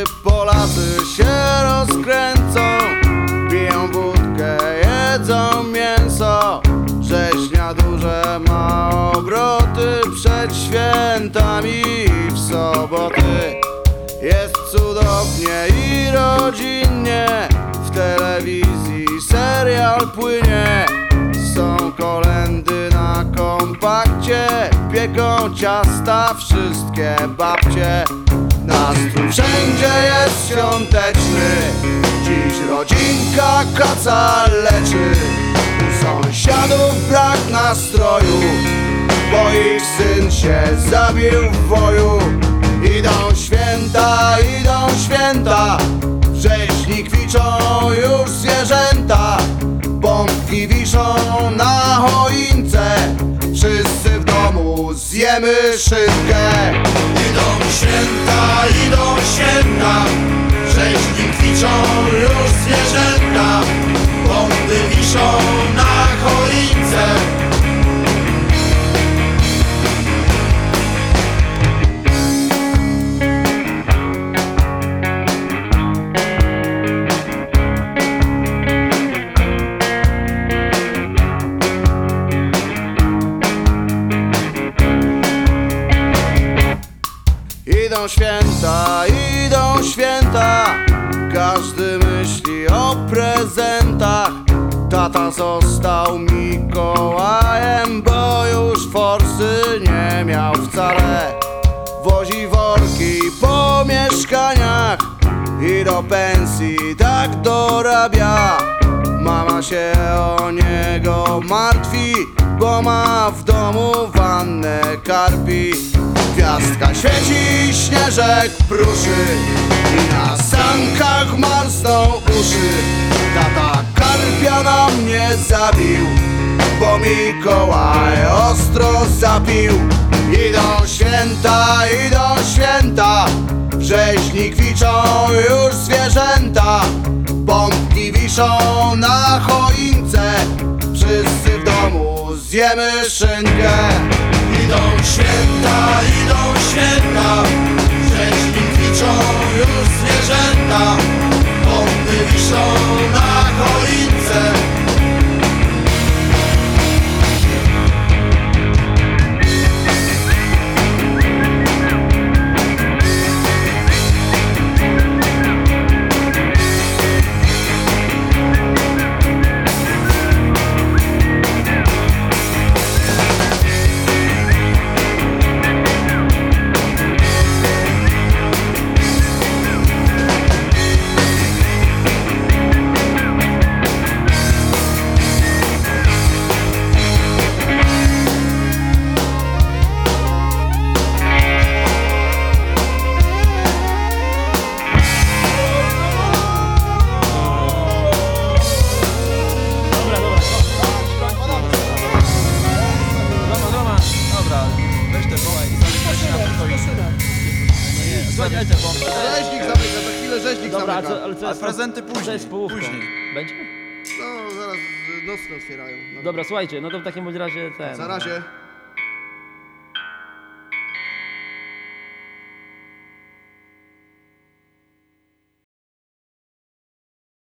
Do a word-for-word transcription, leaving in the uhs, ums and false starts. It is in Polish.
Polacy się rozkręcą, piją wódkę, jedzą mięso. Rzeźnia duże ma obroty przed świętami i w soboty. Jest cudownie i rodzinnie, w telewizji serial płynie. Są kolędy na kompakcie, pieką ciasta wszystkie babcie. Nastrój wszędzie jest świąteczny, dziś rodzinka kaca leczy. U sąsiadów brak nastroju, bo ich syn się zabił w boju. Idą święta, idą święta, wrześni kwiczą już zwierzęta. Bombki wiszą na choince, wszyscy w domu zjemy szynkę. Idą święta, idą święta, wrześni kwiczą już zwierzęta. Bomby wiszą na choince. Idą święta, idą święta, każdy myśli o prezentach. Tata został Mikołajem, bo już forsy nie miał wcale. Wozi worki po mieszkaniach i do pensji tak dorabia. Mama się o niego martwi, bo ma w domu wannę karpi. Gwiazdka świeci, śnieżek pruszy i na sankach marzną uszy. Tata karpia na mnie zabił, bo Mikołaj ostro zapił. Idą święta, idą święta, wrześni kwiczą już zwierzęta. Bombki wiszą na choince, wszyscy w domu zjemy szynkę. Idą święta, idą święta, wrześni kwiczą już zwierzęta. Bomby wiszą na choince. Rzeźnik zamyka, za chwilę rzeźnik Dobra, a zamyka. co, ale co A jest prezenty co później, jest z połówką? później. Będzie? No zaraz nocne otwierają. No. Dobra, słuchajcie, no to w takim bądź razie ten... Na razie.